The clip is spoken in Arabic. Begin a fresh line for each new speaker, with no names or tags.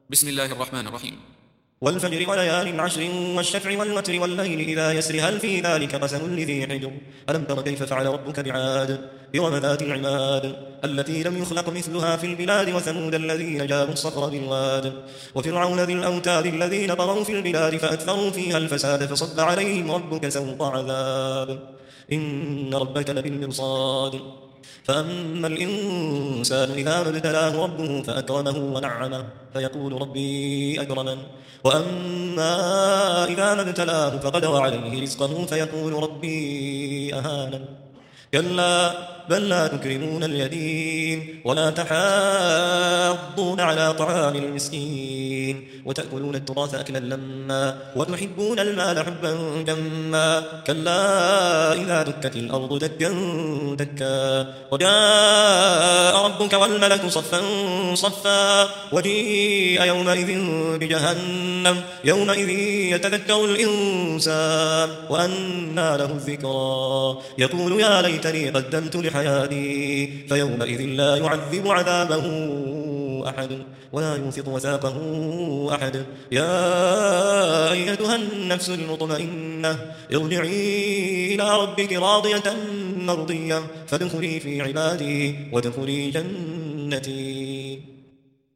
بسم الله الرحمن الرحيم.
والفجر وليال عشر والشفع والوتر والليل إذا يسر هل في ذلك قسم لذي حجر ألم تر كيف فعل ربك بعاد إرم ذات العماد التي لم يخلق مثلها في البلاد وثمود الذين جابوا الصخر بالواد وفرعون ذي الأوتاد الذين طغوا في البلاد فأكثروا فيها الفساد فصب عليهم ربك سوط عذاب إن ربك لبالمرصاد فأما الإنسان إذا ما ابتلاه ربه فأكرمه ونعمه فيقول ربي أكرمن وأما إذا ما ابتلاه فقدر عليه رزقه فيقول ربي أهانن كلا بل لا تكرمون اليتيم ولا تحاضون على طعام المسكين وتأكلون التراث أكلا لما وتحبون المال حبا جما كلا إذا دكت الأرض دكا دكا وجاء ربك والملك صفا صفا وجيء يومئذ بجهنم يومئذ يتذكر الإنسان وأنى له الذكرى يقول يا ليتني قدمت لحياتي فيومئذ لا يعذب عذابه أحد ولا يوثق وثاقه أحد يا أيتها النفس المطمئنة ارجعي إلى ربك راضية مرضية فادخلي في عبادي وادخلي جنتي.